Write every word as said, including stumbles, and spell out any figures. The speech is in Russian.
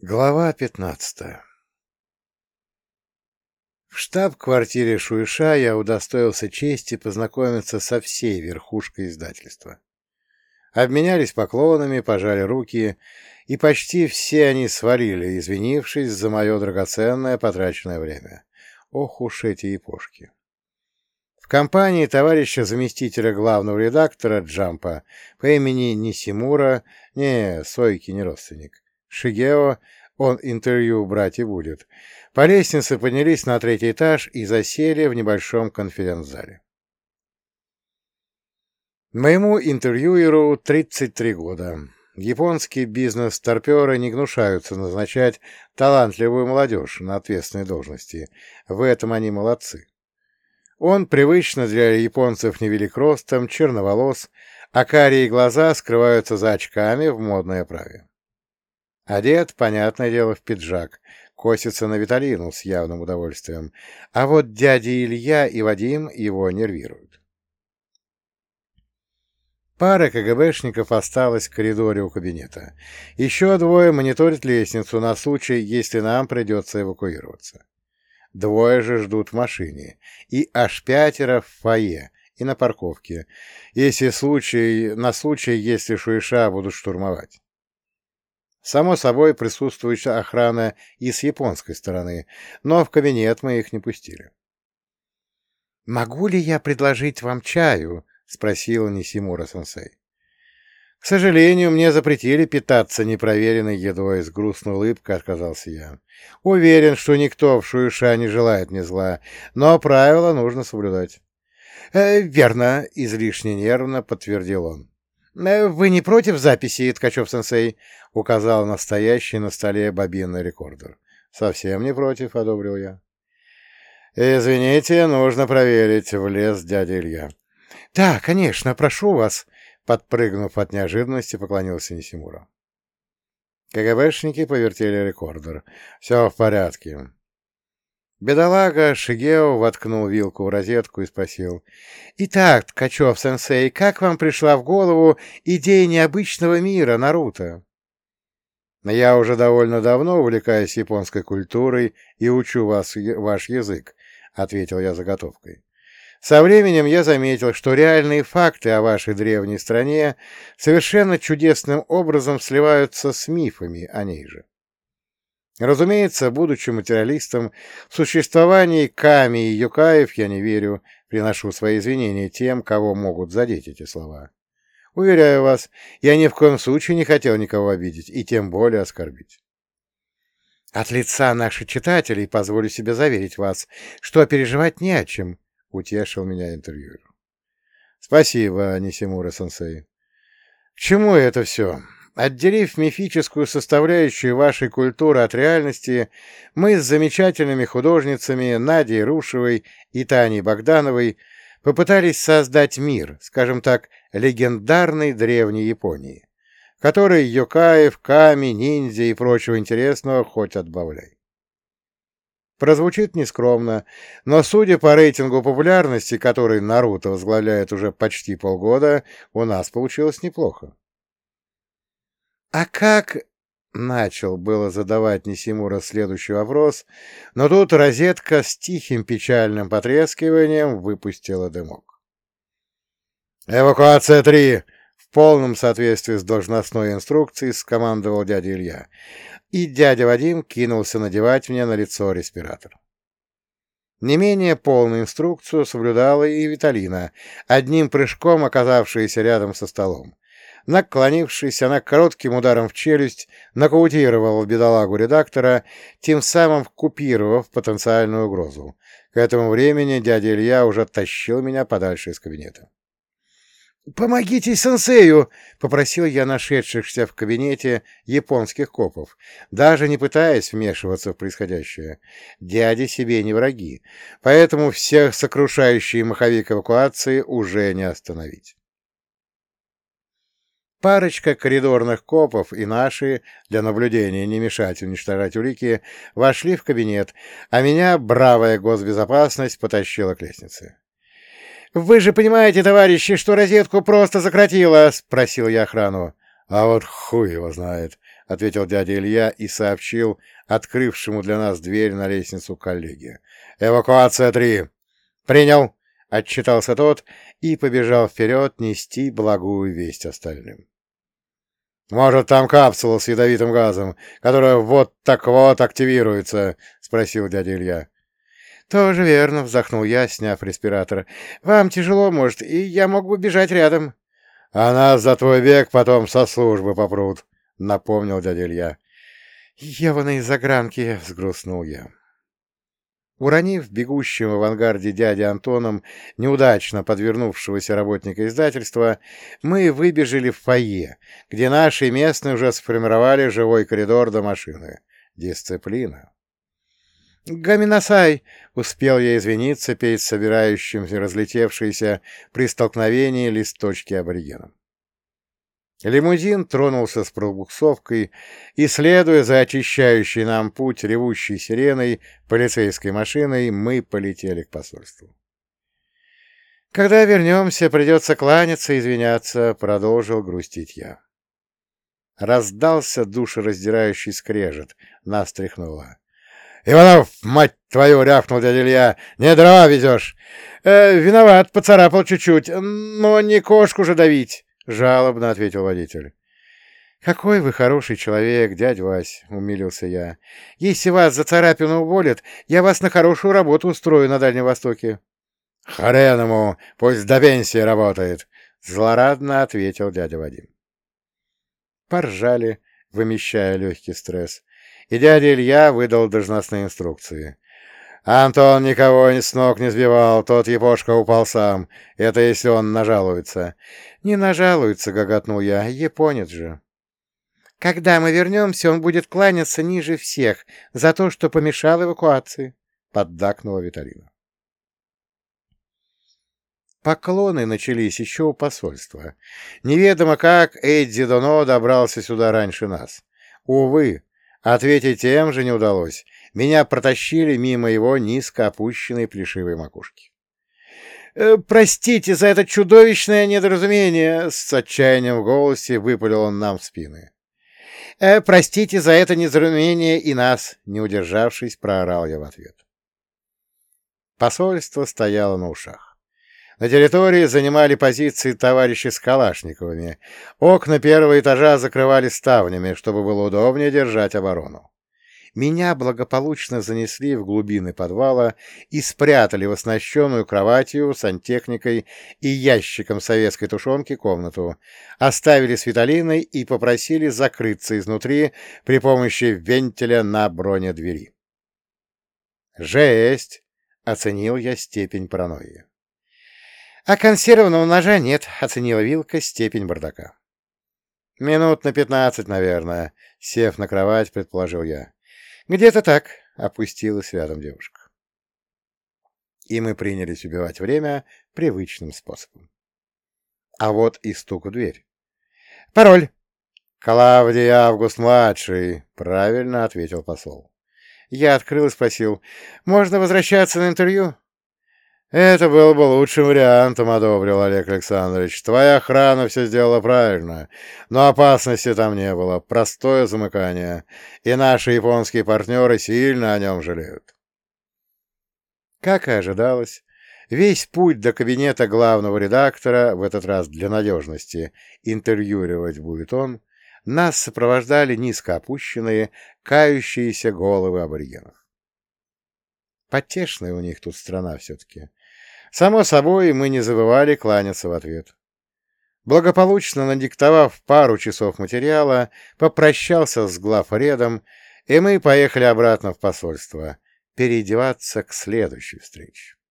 Глава пятнадцатая. В штаб-квартире Шуйша я удостоился чести познакомиться со всей верхушкой издательства. Обменялись поклонами, пожали руки, и почти все они свалили, извинившись за мое драгоценное потраченное время. Ох уж эти япошки. В компании товарища заместителя главного редактора «Джампа» по имени Нисимура, не, Сойки не родственник, Шигео, он интервью брать и будет, по лестнице поднялись на третий этаж и засели в небольшом конференц-зале. Моему интервьюеру тридцать три года. Японские бизнес-старперы не гнушаются назначать талантливую молодежь на ответственные должности. В этом они молодцы. Он привычно для японцев невелик ростом, черноволос, а карие глаза скрываются за очками в модной оправе. Одет, понятное дело, в пиджак, косится на Виталину с явным удовольствием, а вот дядя Илья и Вадим его нервируют. Пара КГБшников осталась в коридоре у кабинета. Еще двое мониторят лестницу на случай, если нам придется эвакуироваться. Двое же ждут в машине, и аж пятеро в фойе и на парковке, если случай, на случай, если Шуйша будут штурмовать. Само собой, присутствует охрана и с японской стороны, но в кабинет мы их не пустили. — Могу ли я предложить вам чаю? — спросила Нисимура-сенсей. — К сожалению, мне запретили питаться непроверенной едой, — с грустной улыбкой отказался я. — Уверен, что никто в Шуйша не желает мне зла, но правила нужно соблюдать. «Э, — Верно, — излишне нервно подтвердил он. — Вы не против записи, Ткачев-сенсей? — указал настоящий на столе бобинный рекордер. — Совсем не против, — одобрил я. — Извините, нужно проверить, — влез дядя Илья. — Да, конечно, прошу вас, — подпрыгнув от неожиданности, поклонился Нисимура. КГБшники повертели рекордер. — Все в порядке. Бедолага Шигео воткнул вилку в розетку и спросил. — Итак, Ткачев-сенсей, как вам пришла в голову идея необычного мира Наруто? — Я уже довольно давно увлекаюсь японской культурой и учу вас ваш язык, — ответил я заготовкой. Со временем я заметил, что реальные факты о вашей древней стране совершенно чудесным образом сливаются с мифами о ней же. Разумеется, будучи материалистом, в существовании ками и юкаев я не верю, приношу свои извинения тем, кого могут задеть эти слова. Уверяю вас, я ни в коем случае не хотел никого обидеть, и тем более оскорбить. От лица наших читателей позволю себе заверить вас, что переживать не о чем, — утешил меня интервьюер. — Спасибо, Нисимура-сенсей. — К чему это все? Отделив мифическую составляющую вашей культуры от реальности, мы с замечательными художницами Надей Рушевой и Таней Богдановой попытались создать мир, скажем так, легендарной древней Японии, в которой йокаев, ками, ниндзя и прочего интересного хоть отбавляй. Прозвучит нескромно, но, судя по рейтингу популярности, который Наруто возглавляет уже почти полгода, у нас получилось неплохо. «А как...» — начал было задавать Нисимура следующий вопрос, но тут розетка с тихим печальным потрескиванием выпустила дымок. «Эвакуация три!» — в полном соответствии с должностной инструкцией скомандовал дядя Илья, и дядя Вадим кинулся надевать мне на лицо респиратор. Не менее полную инструкцию соблюдала и Виталина, одним прыжком оказавшаяся рядом со столом. Наклонившись, она коротким ударом в челюсть нокаутировала бедолагу редактора, тем самым купировав потенциальную угрозу. К этому времени дядя Илья уже тащил меня подальше из кабинета. «Помогите сенсею!» — попросил я нашедшихся в кабинете японских копов, даже не пытаясь вмешиваться в происходящее. Дяди себе не враги, поэтому всех сокрушающий маховик эвакуации уже не остановить. Парочка коридорных копов и наши, для наблюдения не мешать уничтожать улики, вошли в кабинет, а меня бравая госбезопасность потащила к лестнице. — Вы же понимаете, товарищи, что розетку просто сократило? — спросил я охрану. А вот хуй его знает, — ответил дядя Илья и сообщил открывшему для нас дверь на лестницу коллеге. — Эвакуация три. — Принял, — отчитался тот и побежал вперед нести благую весть остальным. — Может, там капсула с ядовитым газом, которая вот так вот активируется? — спросил дядя Илья. — Тоже верно, — вздохнул я, сняв респиратор. — Вам тяжело, может, и я мог бы бежать рядом. — А нас за твой век потом со службы попрут, — напомнил дядя Илья. — Ебаные загранки, — взгрустнул я. Уронив бегущим в авангарде дяди Антоном неудачно подвернувшегося работника издательства, мы выбежали в фойе, где наши местные уже сформировали живой коридор до машины. Дисциплина. «Гаминасай!» — успел я извиниться перед собирающимся разлетевшиеся при столкновении листочки аборигеном. Лимузин тронулся с пробуксовкой, и, следуя за очищающей нам путь ревущей сиреной полицейской машиной, мы полетели к посольству. «Когда вернемся, придется кланяться и извиняться», — продолжил грустить я. Раздался душераздирающий скрежет, нас тряхнуло. «Иванов, мать твою!» — рявкнул дядя Илья. «Не дрова везешь!» э, «Виноват, поцарапал чуть-чуть, но не кошку же давить!» — жалобно ответил водитель. «Какой вы хороший человек, дядя Вась!» — умилился я. «Если вас за царапину уволят, я вас на хорошую работу устрою на Дальнем Востоке». «Хрен ему! Пусть до пенсии работает!» — злорадно ответил дядя Вадим. Поржали, вымещая легкий стресс, и дядя Илья выдал должностные инструкции. «Антон никого с ног не сбивал, тот епошка упал сам. Это если он нажалуется». «Не нажалуется», — гоготнул я, — «японец же». «Когда мы вернемся, он будет кланяться ниже всех за то, что помешал эвакуации», — поддакнула Виталина. Поклоны начались еще у посольства. Неведомо как Эдди Доно добрался сюда раньше нас. Увы, ответить тем же не удалось. Меня протащили мимо его низко опущенной плешивой макушки. «Э, «Простите за это чудовищное недоразумение!» — с отчаянием в голосе выпалил он нам в спины. «Э, «Простите за это недоразумение и нас!» — не удержавшись, проорал я в ответ. Посольство стояло на ушах. На территории занимали позиции товарищи с калашниковыми. Окна первого этажа закрывали ставнями, чтобы было удобнее держать оборону. Меня благополучно занесли в глубины подвала и спрятали в оснащенную кроватью, сантехникой и ящиком советской тушенки комнату, оставили с Виталиной и попросили закрыться изнутри при помощи вентиля на бронедвери. «Жесть!» — оценил я степень паранойи. «А консервного ножа нет», — оценила Вилка степень бардака. «Минут на пятнадцать, наверное», — сев на кровать, предположил я. «Где-то так», — опустилась рядом девушка. И мы принялись убивать время привычным способом. А вот и стук в дверь. «Пароль!» «Клавдий Август-младший», — правильно ответил посол. Я открыл и спросил, «Можно возвращаться на интервью?» «Это был бы лучшим вариантом», — одобрил Олег Александрович. «Твоя охрана все сделала правильно, но опасности там не было, простое замыкание, и наши японские партнеры сильно о нем жалеют». Как и ожидалось, весь путь до кабинета главного редактора, в этот раз для надежности, интервьюировать будет он, нас сопровождали низко опущенные, кающиеся головы аборигенов. Потешная у них тут страна все-таки. Само собой, мы не забывали кланяться в ответ. Благополучно надиктовав пару часов материала, попрощался с главредом, и мы поехали обратно в посольство, переодеваться к следующей встрече.